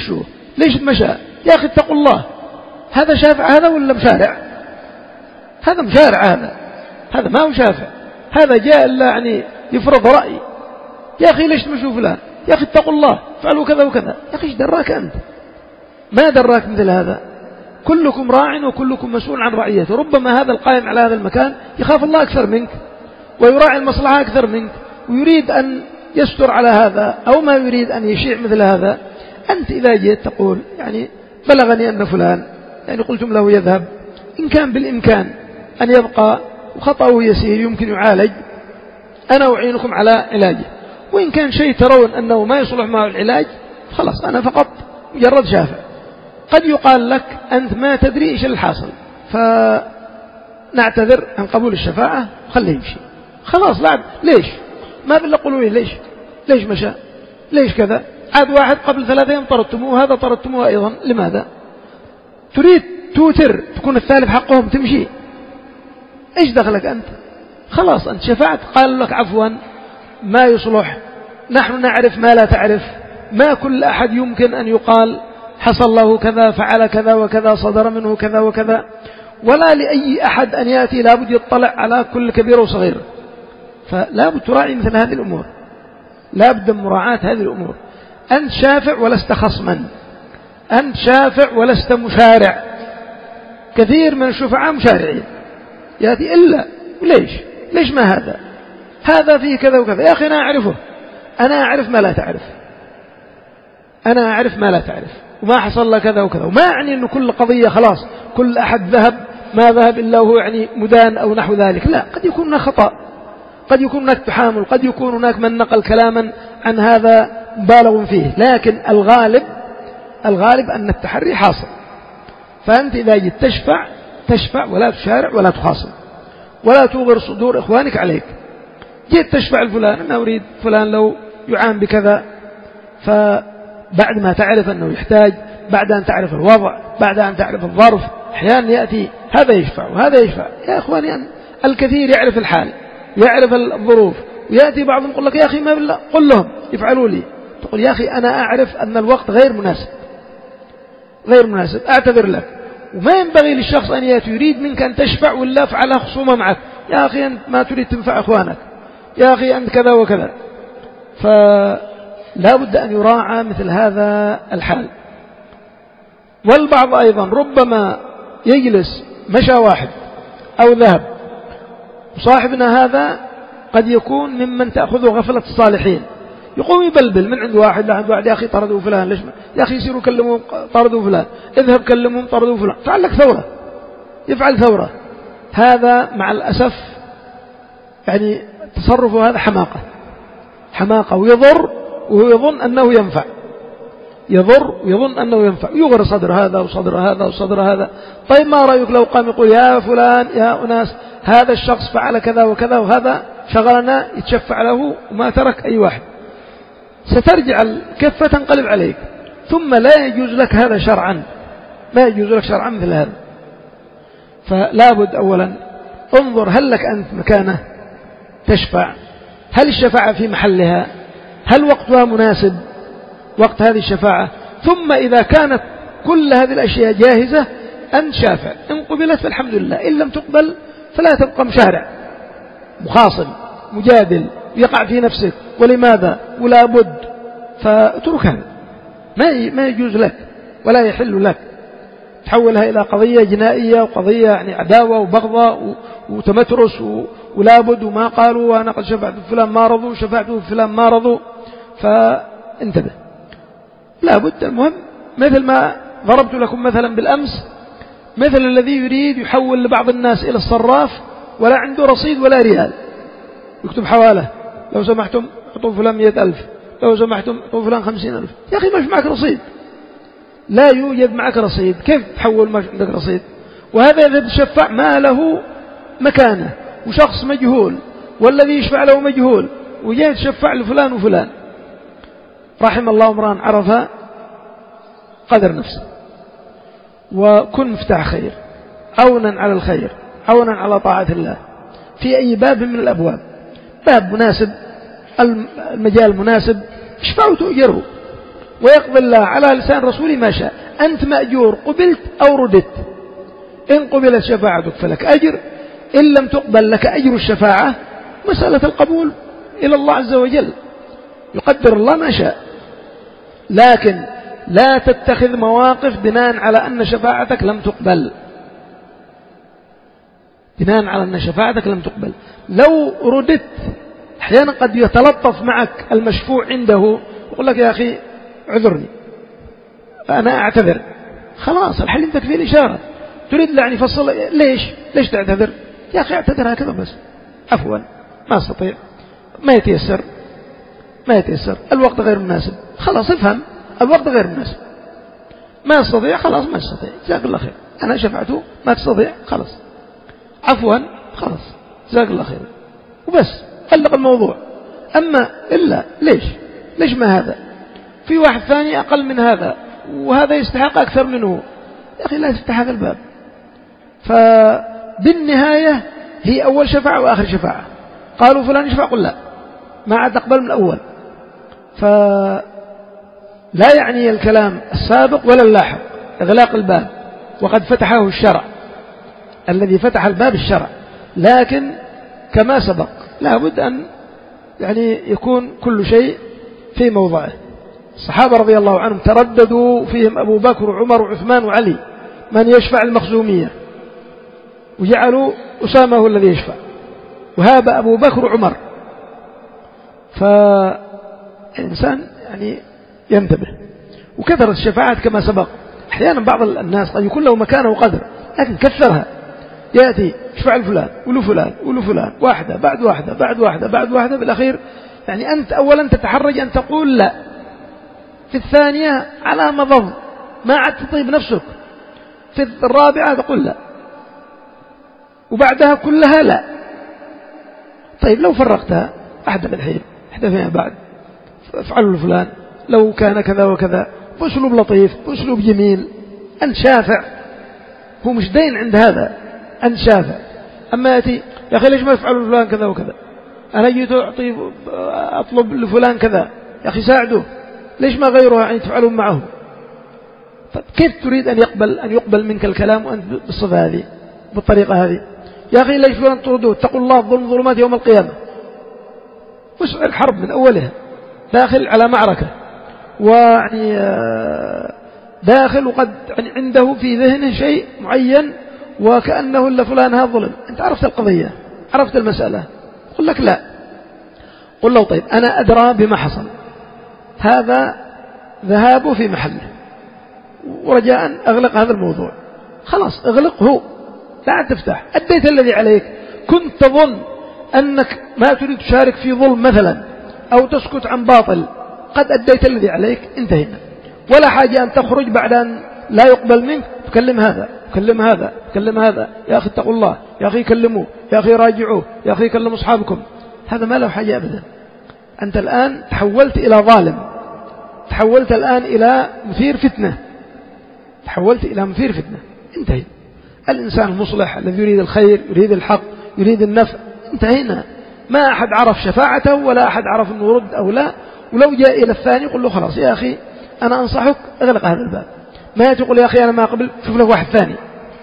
ليش مشى؟ يا أخي اتقوا الله، هذا شافع هذا ولا مشارع؟ هذا مشارع، هذا هذا ما هو شافع، هذا جاء إلا يعني يفرض رأي. يا أخي ليش تمشوا فلان؟ يا أخي اتقوا الله، فعلوا كذا وكذا. يا أخي ايش دراك أنت؟ ما دراك مثل هذا؟ كلكم راع وكلكم مسؤول عن رعيته. ربما هذا القائم على هذا المكان يخاف الله أكثر منك ويراعي المصلحة أكثر منك ويريد أن يستر على هذا أو ما يريد أن يشيع مثل هذا. أنت إذا جئت تقول يعني بلغني أن فلان يعني قلتم له يذهب، إن كان بالإمكان أن يبقى وخطأه يسير يمكن يعالج، أنا أعينكم على علاجه، وإن كان شيء ترون أنه ما يصلح معه العلاج خلاص أنا فقط مجرد شافع. قد يقال لك أنت ما تدري إيش الحاصل، فنعتذر عن قبول الشفاعة خليه يمشي خلاص. لا ليش ما بالله قولوا ليش ليش مشى ليش كذا؟ عاد واحد قبل ثلاثة أيام طردتموه، هذا طردتموه أيضا، لماذا؟ تريد توتر تكون الثالث حقهم تمشي؟ إيش دخلك أنت؟ خلاص أنت شفعت، قال لك عفوا ما يصلح، نحن نعرف ما لا تعرف، ما كل أحد يمكن أن يقال حصل له كذا فعل كذا وكذا صدر منه كذا وكذا، ولا لأي أحد أن يأتي لابد يطلع على كل كبير وصغير. فلا بد تراعي مثل هذه الأمور، لا بد من مراعاة هذه الأمور. أنت شافع ولست خصما، أنت شافع ولست مشارع. كثير من الشفعاء مشارعين يأتي إلا ليش ليش ما هذا هذا فيه كذا وكذا. يا أخي أنا أعرفه، أنا أعرف ما لا تعرف، أنا أعرف ما لا تعرف وما حصل لك كذا وكذا. وما يعني أنه كل قضية خلاص كل أحد ذهب ما ذهب إلا هو يعني مدان أو نحو ذلك، لا، قد يكون هناك خطأ، قد يكون هناك تحامل، قد يكون هناك من نقل كلاما عن هذا بالغ فيه، لكن الغالب الغالب أن التحري حاصل. فأنت إذا جيت تشفع تشفع ولا تشارع ولا تخاصم ولا توغر صدور إخوانك عليك. جيت تشفع الفلان أنا أريد فلان لو يعان بكذا، فبعد ما تعرف أنه يحتاج، بعد أن تعرف الوضع، بعد أن تعرف الظرف، أحيانا يأتي هذا يشفع وهذا يشفع. يا إخواني أن الكثير يعرف الحال يعرف الظروف، ويأتي بعضهم يقول لك يا أخي ما بالله قل لهم يفعلوا لي، تقول يا أخي أنا أعرف أن الوقت غير مناسب غير مناسب أعتذر لك. وما ينبغي للشخص أن يأتي يريد منك أن تشفع ولا فعلها خصومة معك، يا أخي أنت ما تريد تنفع أخوانك، يا أخي أنت كذا وكذا. فلا بد أن يراعى مثل هذا الحال. والبعض أيضا ربما يجلس مشى واحد أو ذهب، وصاحبنا هذا قد يكون ممن تأخذه غفلة الصالحين، يقوم يبلبل من عند واحد لعند واحد، يا أخي طردوا فلان ليش ما؟ يا أخي يصيروا كلموا طردوا فلان، اذهب كلمهم طردوا فلان، فعل لك ثورة، يفعل ثورة. هذا مع الأسف يعني تصرفه هذا حماقة حماقة ويضر، وهو يظن أنه ينفع، يضر ويظن أنه ينفع، يغر صدر هذا وصدر هذا وصدر هذا. طيب ما رأيك لو قام يقول يا فلان يا أناس هذا الشخص فعل كذا وكذا وهذا شغلنا، يتشفع له وما ترك أي واحد، سترجع الكفة تنقلب عليك. ثم لا يجوز لك هذا شرعا، ما يجوز لك شرعا مثل هذا. فلا بد أولا انظر هل لك أنت مكانه تشفع، هل الشفاعة في محلها، هل وقتها مناسب وقت هذه الشفاعة. ثم إذا كانت كل هذه الأشياء جاهزة أن شافع، إن قبلت فالحمد لله، إن لم تقبل فلا تبقى مشارع مخاصم مجادل يقع في نفسك ولماذا ولا بد، فاترك هذا، ما ما يجوز لك ولا يحل لك تحولها إلى قضية جنائية وقضية يعني عداوة وبغضة وتمترس ولا بد وما قالوا وأنا قد شفعت فلان ما رضوا شفعت فلان ما رضوا. فانتبه لا بد. المهم مثل ما ضربت لكم مثلا بالأمس، مثل الذي يريد يحول لبعض الناس إلى الصراف ولا عنده رصيد ولا ريال، يكتب حواله لو سمحتم اعطوا فلان مئة ألف، لو سمحتم اعطوا فلان خمسين ألف. يا أخي ما في معك رصيد، لا يوجد معك رصيد، كيف تحول ما عندك رصيد؟ وهذا إذا تشفع ما له مكانه وشخص مجهول والذي يشفع له مجهول، وجاء تشفع لفلان وفلان. رحم الله امرأ عرف قدر نفسه. وكن مفتاح خير، عونا على الخير، عونا على طاعة الله في أي باب من الأبواب. باب مناسب، المجال مناسب، اشفعوا تؤجروا، ويقضي الله على لسان رسوله ما شاء. أنت مأجور قبلت أو ردت. إن قبلت شفاعتك فلك أجر، إن لم تقبل لك أجر الشفاعة. مسألة القبول إلى الله عز وجل، يقدر الله ما شاء. لكن لا تتخذ مواقف بناء على أن شفاعتك لم تقبل، بناء على أن شفاعتك لم تقبل. لو ردت أحيانا قد يتلطف معك المشفوع عنده يقول لك يا أخي عذرني أنا أعتذر، خلاص الحل عندك فيه الإشارة. تريد يعني فصل ليش ليش تعتذر؟ يا أخي اعتذر هكذا بس، عفوا ما استطيع، ما يتيسر ما يتيسر الوقت غير مناسب. خلاص افهم الوقت غير مناسب، ما استطيع خلاص ما استطيع، جزاك الله خير، أنا شفعته ما تستطيع خلاص عفوا خلاص جزاك الله خير وبس، علق الموضوع. أما إلا ليش ليش ما هذا في واحد ثاني أقل من هذا وهذا يستحق أكثر منه، يا أخي لا تفتح هذا الباب. فبالنهاية هي أول شفاعة وآخر شفاعة. قالوا فلان يشفع قل لا، ما عاد نقبل من الأول. فلا يعني الكلام السابق ولا اللاحق إغلاق الباب، وقد فتحه الشرع، الذي فتح الباب الشرع. لكن كما سبق لا بد أن يعني يكون كل شيء في موضعه. الصحابة رضي الله عنهم ترددوا، فيهم أبو بكر وعمر وعثمان وعلي من يشفع المخزومية، وجعلوا أسامة هو الذي يشفع، وهاب أبو بكر وعمر. فالإنسان يعني ينتبه. وكثرت الشفاعات كما سبق، أحيانا بعض الناس قد يكون له مكانه وقدر لكن كثرها، يأتي يشفع الفلان ولو فلان ولو فلان، واحدة بعد واحدة بعد واحدة بعد واحدة، بالأخير يعني أنت أولا تتحرج أن تقول لا، في الثانية على مضض ما عاد تطيب نفسك، في الرابعة تقول لا، وبعدها كلها لا. طيب لو فرقتها أحدى بالحين أحدى فيها بعد، افعلوا لفلان لو كان كذا وكذا، بأسلوب لطيف بأسلوب جميل، أنت شافع، هو مش دين عند هذا، أنت شافع. أما يأتي يا أخي ليش ما يفعلوا لفلان كذا وكذا، أنا جيت أعطي أطلب لفلان كذا، يا أخي ساعده، ليش ما غيره يعني تفعلون معه؟ كيف تريد أن يقبل أن يقبل منك الكلام وأنت بالصفة هذه بالطريقة هذه؟ يا أخي ليش فلان تردوه؟ اتقوا الله الظلم ظلمات يوم القيامة. وسع الحرب من أولها، داخل على معركة، ويعني داخل وقد عنده في ذهنه شيء معين وكأنه إلا فلان هذا ظلم. أنت عرفت القضية، عرفت المسألة، قل لك لا، قل له طيب أنا أدرى بما حصل، هذا ذهابه في محله، ورجاء أغلق هذا الموضوع. خلاص اغلقه، لا تفتح، أديت الذي عليك. كنت تظن أنك ما تريد تشارك في ظلم مثلا أو تسكت عن باطل، قد أديت الذي عليك، انتهينا. ولا حاجة أن تخرج بعد أن لا يقبل منك تكلم هذا تكلم هذا تكلم هذا، يا أخي اتقوا الله، يا أخي كلموه، يا أخي راجعوه، يا أخي كلموا أصحابكم. هذا ما له حاجة أبدا. أنت الآن تحولت إلى ظالم، تحولت الآن إلى مثير فتنة، تحولت إلى مثير فتنة، انتهي. الإنسان المصلح الذي يريد الخير يريد الحق يريد النفع، انتهينا. ما أحد عرف شفاعته ولا أحد عرف أنه يرد أو لا. ولو جاء إلى الثاني يقول له خلاص يا أخي أنا أنصحك اغلق هذا الباب. ما تقول يا أخي أنا ما قبل، شوف له واحد ثاني.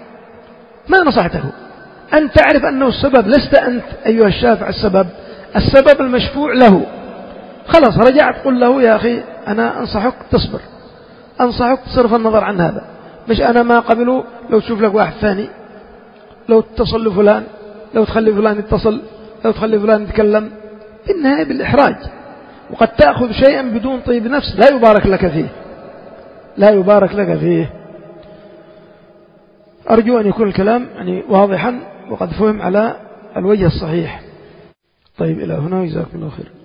ما نصحته، أنت تعرف أنه السبب، لست أنت أيها الشافع السبب، السبب المشفوع له. خلاص رجعت قل له يا أخي أنا أنصحك تصبر، أنصحك تصرف النظر عن هذا، مش أنا ما قبله. لو تشوف لك واحد ثاني، لو تتصل لفلان، لو تخلي فلان يتصل، لو تخلي فلان يتكلم، بالنهاية بالإحراج. وقد تأخذ شيئا بدون طيب نفس لا يبارك لك فيه، لا يبارك لك فيه. أرجو أن يكون الكلام يعني واضحا وقد فهم على الوجه الصحيح. طيب إلى هنا، جزاكم الله خير.